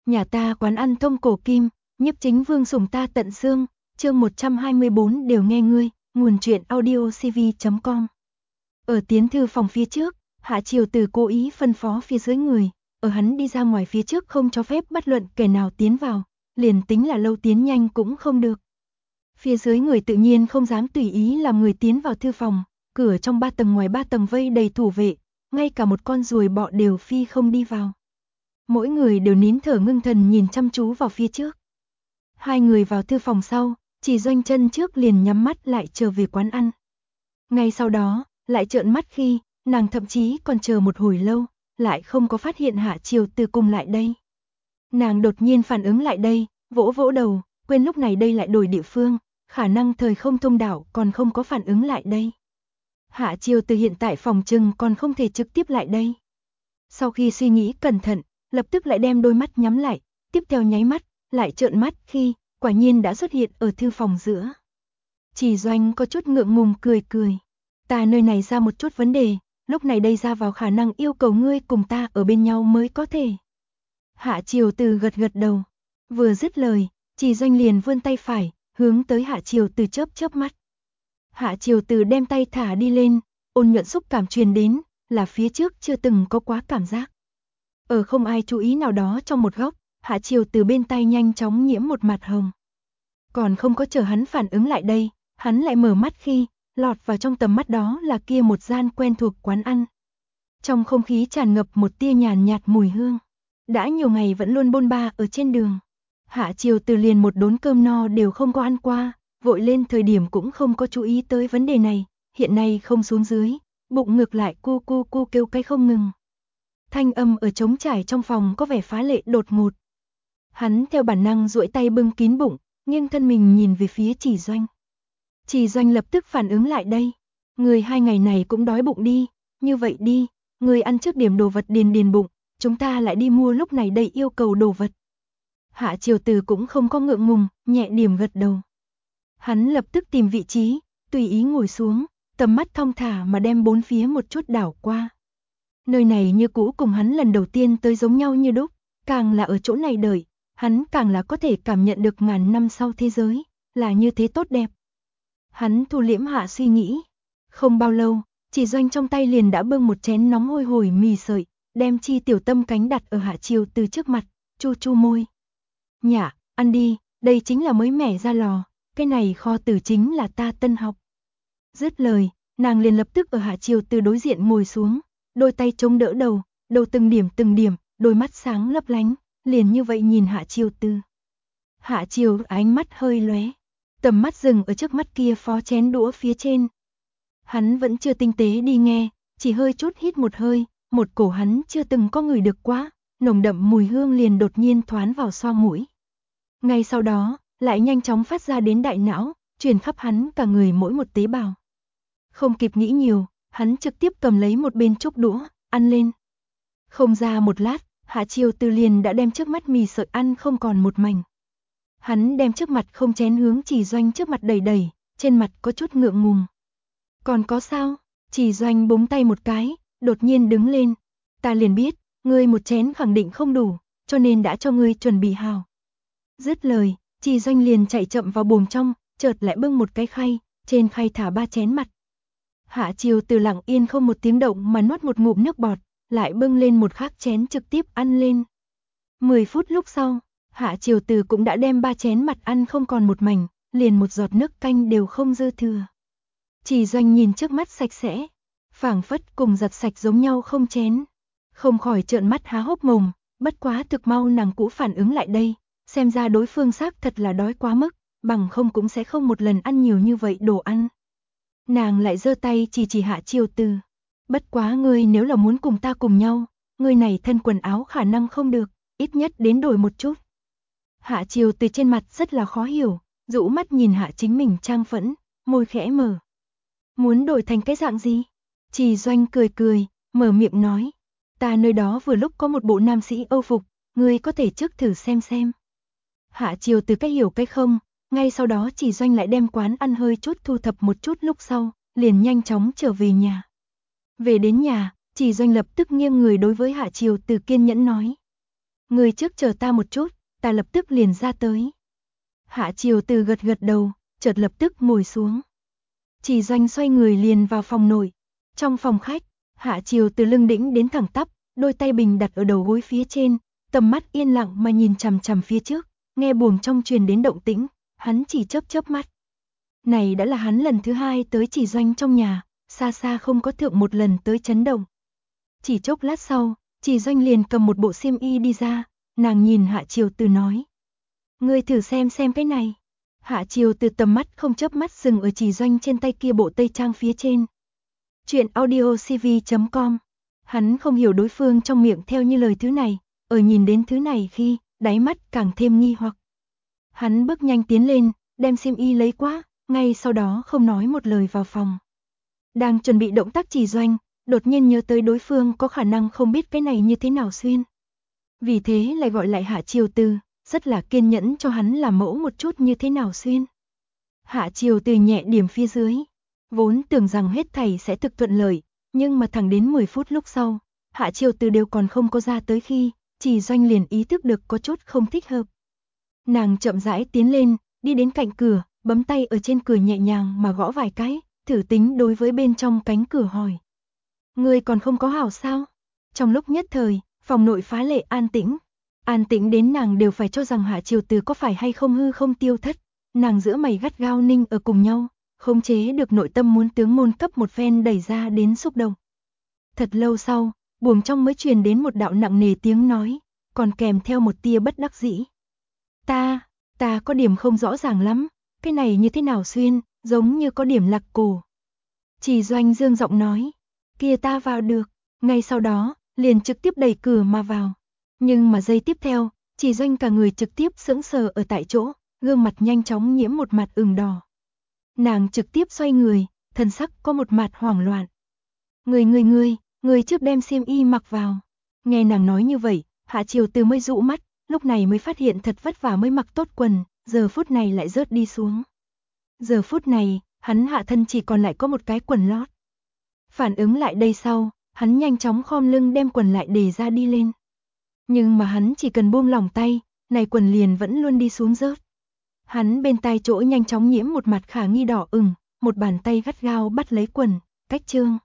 Nhà ta quán ăn thông cổ kim, nhiếp chính vương sủng ta tận xương, chương 124 đều nghe ngươi, nguồn truyện audiocv.com. Ở tiến thư phòng phía trước, Hạ Triều Từ cố ý phân phó phía dưới người, ở hắn đi ra ngoài phía trước không cho phép bất luận kẻ nào tiến vào, liền tính là lâu tiến nhanh cũng không được. Phía dưới người tự nhiên không dám tùy ý làm người tiến vào thư phòng, cửa trong 3 tầng ngoài 3 tầng vây đầy thủ vệ, ngay cả một con ruồi bọ đều phi không đi vào. Mỗi người đều nín thở ngưng thần nhìn chăm chú vào phía trước. Hai người vào thư phòng sau, Chỉ Doanh chân trước liền nhắm mắt lại trở về quán ăn. Ngay sau đó, lại trợn mắt khi, nàng thậm chí còn chờ một hồi lâu, lại không có phát hiện Hạ Triều Từ cùng lại đây. Nàng đột nhiên phản ứng lại đây, vỗ vỗ đầu, quên lúc này đây lại đổi địa phương, khả năng thời không thông đạo còn không có phản ứng lại đây. Hạ Triều Từ hiện tại phòng trừng còn không thể trực tiếp lại đây. Sau khi suy nghĩ cẩn thận, lập tức lại đem đôi mắt nhắm lại, tiếp theo nháy mắt, lại trợn mắt khi, quả nhiên đã xuất hiện ở thư phòng giữa. Chỉ Doanh có chút ngượng ngùng cười cười. Ta nơi này ra một chút vấn đề, lúc này đây ra vào khả năng yêu cầu ngươi cùng ta ở bên nhau mới có thể. Hạ Triều Từ gật gật đầu. Vừa dứt lời, Chỉ Doanh liền vươn tay phải, hướng tới Hạ Triều Từ chớp mắt. Hạ Triều Từ đem tay thả đi lên, ôn nhuận xúc cảm truyền đến, là phía trước chưa từng có quá cảm giác. Ở không ai chú ý nào đó trong một góc, Hạ Triều Từ bên tay nhanh chóng nhiễm một mặt hồng. Còn không có chờ hắn phản ứng lại đây, hắn lại mở mắt khi, lọt vào trong tầm mắt đó là kia một gian quen thuộc quán ăn. Trong không khí tràn ngập một tia nhàn nhạt mùi hương. Đã nhiều ngày vẫn luôn bôn ba ở trên đường. Hạ Triều Từ liền một đốn cơm no đều không có ăn qua, vội lên thời điểm cũng không có chú ý tới vấn đề này, hiện nay không xuống dưới, bụng ngược lại cu cu cu kêu cái không ngừng. Thanh âm ở trống trải trong phòng có vẻ phá lệ đột ngột. Hắn theo bản năng duỗi tay bưng kín bụng, nghiêng thân mình nhìn về phía Chỉ Doanh. Chỉ Doanh lập tức phản ứng lại đây. Người 2 ngày này cũng đói bụng đi, như vậy đi, người ăn trước điểm đồ vật điền bụng, chúng ta lại đi mua lúc này đây yêu cầu đồ vật. Hạ Triều Từ cũng không có ngượng ngùng, nhẹ điểm gật đầu. Hắn lập tức tìm vị trí, tùy ý ngồi xuống, tầm mắt thong thả mà đem bốn phía một chút đảo qua. Nơi này như cũ cùng hắn lần đầu tiên tới giống nhau như đúc, càng là ở chỗ này đợi, hắn càng là có thể cảm nhận được ngàn năm sau thế giới, là như thế tốt đẹp. Hắn thu liễm hạ suy nghĩ. Không bao lâu, Chỉ Doanh trong tay liền đã bưng một chén nóng hôi hổi mì sợi, đem Chi Tiểu Tâm cánh đặt ở Hạ Triều Từ trước mặt, chu chu môi. Nhả, ăn đi, đây chính là mới mẻ ra lò, cái này kho tử chính là ta tân học. Dứt lời, nàng liền lập tức ở Hạ Triều Từ đối diện ngồi xuống, đôi tay chống đỡ đầu, đầu từng điểm, đôi mắt sáng lấp lánh, liền như vậy nhìn Hạ Triều Từ. Hạ Triều ánh mắt hơi lóe, tầm mắt dừng ở trước mắt kia phó chén đũa phía trên. Hắn vẫn chưa tinh tế đi nghe, chỉ hơi chút hít một hơi, một cổ hắn chưa từng có ngửi được quá, nồng đậm mùi hương liền đột nhiên thoán vào xoang mũi. Ngay sau đó, lại nhanh chóng phát ra đến đại não, truyền khắp hắn cả người mỗi một tế bào. Không kịp nghĩ nhiều, hắn trực tiếp cầm lấy một bên trúc đũa, ăn lên. Không ra một lát, Hạ Triều Từ liền đã đem trước mắt mì sợi ăn không còn một mảnh. Hắn đem trước mặt không chén hướng Chỉ Doanh trước mặt đẩy, trên mặt có chút ngượng ngùng. Còn có sao? Chỉ Doanh búng tay một cái, đột nhiên đứng lên. Ta liền biết, ngươi một chén khẳng định không đủ, cho nên đã cho ngươi chuẩn bị hào. Dứt lời, Chỉ Doanh liền chạy chậm vào buồng trong, chợt lại bưng một cái khay, trên khay thả 3 chén mặt. Hạ Triều Từ lặng yên không một tiếng động mà nuốt một ngụm nước bọt, lại bưng lên một khác chén trực tiếp ăn lên. 10 phút lúc sau, Hạ Triều Từ cũng đã đem 3 chén mặt ăn không còn một mảnh, liền một giọt nước canh đều không dư thừa. Chỉ Doanh nhìn trước mắt sạch sẽ, phảng phất cùng giặt sạch giống nhau không chén. Không khỏi trợn mắt há hốc mồm, bất quá thực mau nàng cũ phản ứng lại đây, xem ra đối phương xác thật là đói quá mức, bằng không cũng sẽ không một lần ăn nhiều như vậy đồ ăn. Nàng lại giơ tay chỉ Hạ Triều Từ. Bất quá ngươi nếu là muốn cùng ta cùng nhau, ngươi này thân quần áo khả năng không được, ít nhất đến đổi một chút. Hạ Triều Từ trên mặt rất là khó hiểu, rũ mắt nhìn Hạ chính mình trang phẫn, môi khẽ mở. Muốn đổi thành cái dạng gì? Chỉ Doanh cười cười, mở miệng nói. Ta nơi đó vừa lúc có một bộ nam sĩ Âu phục, ngươi có thể trước thử xem. Hạ Triều Từ cách hiểu cách không, ngay sau đó Chỉ Doanh lại đem quán ăn hơi chút thu thập một chút lúc sau, liền nhanh chóng trở về nhà. Về đến nhà, Chỉ Doanh lập tức nghiêng người đối với Hạ Triều Từ kiên nhẫn nói. Người trước chờ ta một chút, ta lập tức liền ra tới. Hạ Triều Từ gật gật đầu, chợt lập tức ngồi xuống. Chỉ Doanh xoay người liền vào phòng nội. Trong phòng khách, Hạ Triều Từ lưng đĩnh đến thẳng tắp, đôi tay bình đặt ở đầu gối phía trên, tầm mắt yên lặng mà nhìn chằm chằm phía trước, nghe buồng trong truyền đến động tĩnh, hắn chỉ chớp chớp mắt. Này đã là hắn lần thứ 2 tới Chỉ Doanh trong nhà, xa xa không có thượng một lần tới chấn động. Chỉ chốc lát sau, Chỉ Doanh liền cầm một bộ xiêm y đi ra, nàng nhìn Hạ Triều Từ nói: "Ngươi thử xem cái này." Hạ Triều Từ tầm mắt không chớp mắt dừng ở Chỉ Doanh trên tay kia bộ tây trang phía trên. Chuyện audiocv.com. Hắn không hiểu đối phương trong miệng theo như lời thứ này, ở nhìn đến thứ này khi, đáy mắt càng thêm nghi hoặc. Hắn bước nhanh tiến lên, đem xiêm y lấy qua, ngay sau đó không nói một lời vào phòng. Đang chuẩn bị động tác Chỉ Doanh, đột nhiên nhớ tới đối phương có khả năng không biết cái này như thế nào xuyên. Vì thế lại gọi lại Hạ Triều Từ, rất là kiên nhẫn cho hắn làm mẫu một chút như thế nào xuyên. Hạ Triều Từ nhẹ điểm phía dưới, vốn tưởng rằng hết thảy sẽ thực thuận lợi, nhưng mà thẳng đến 10 phút lúc sau, Hạ Triều Từ đều còn không có ra tới khi, Chỉ Doanh liền ý thức được có chút không thích hợp. Nàng chậm rãi tiến lên, đi đến cạnh cửa, bấm tay ở trên cửa nhẹ nhàng mà gõ vài cái, thử tính đối với bên trong cánh cửa hỏi: "Ngươi còn không có hảo sao?" Trong lúc nhất thời, phòng nội phá lệ an tĩnh. An tĩnh đến nàng đều phải cho rằng Hạ Triều Từ có phải hay không hư không tiêu thất. Nàng giữa mày gắt gao ninh ở cùng nhau, khống chế được nội tâm muốn tướng môn cấp một phen đẩy ra đến xúc động. Thật lâu sau, buồng trong mới truyền đến một đạo nặng nề tiếng nói, còn kèm theo một tia bất đắc dĩ. Ta có điểm không rõ ràng lắm, cái này như thế nào xuyên, giống như có điểm lạc cổ." Chỉ Doanh dương giọng nói: "Kia ta vào được." Ngay sau đó, liền trực tiếp đẩy cửa mà vào. Nhưng mà giây tiếp theo, Chỉ Doanh cả người trực tiếp sững sờ ở tại chỗ, gương mặt nhanh chóng nhiễm một mặt ửng đỏ. Nàng trực tiếp xoay người, thần sắc có một mặt hoảng loạn. Người trước đem xiêm y mặc vào." Nghe nàng nói như vậy, Hạ Triều Từ mới dụ mắt, lúc này mới phát hiện thật vất vả mới mặc tốt quần, giờ phút này lại rớt đi xuống. Giờ phút này, hắn hạ thân chỉ còn lại có một cái quần lót. Phản ứng lại đây sau, hắn nhanh chóng khom lưng đem quần lại để ra đi lên. Nhưng mà hắn chỉ cần buông lỏng tay, này quần liền vẫn luôn đi xuống rớt. Hắn bên tai chỗ nhanh chóng nhiễm một mặt khả nghi đỏ ửng, một bàn tay gắt gao bắt lấy quần, cách trương.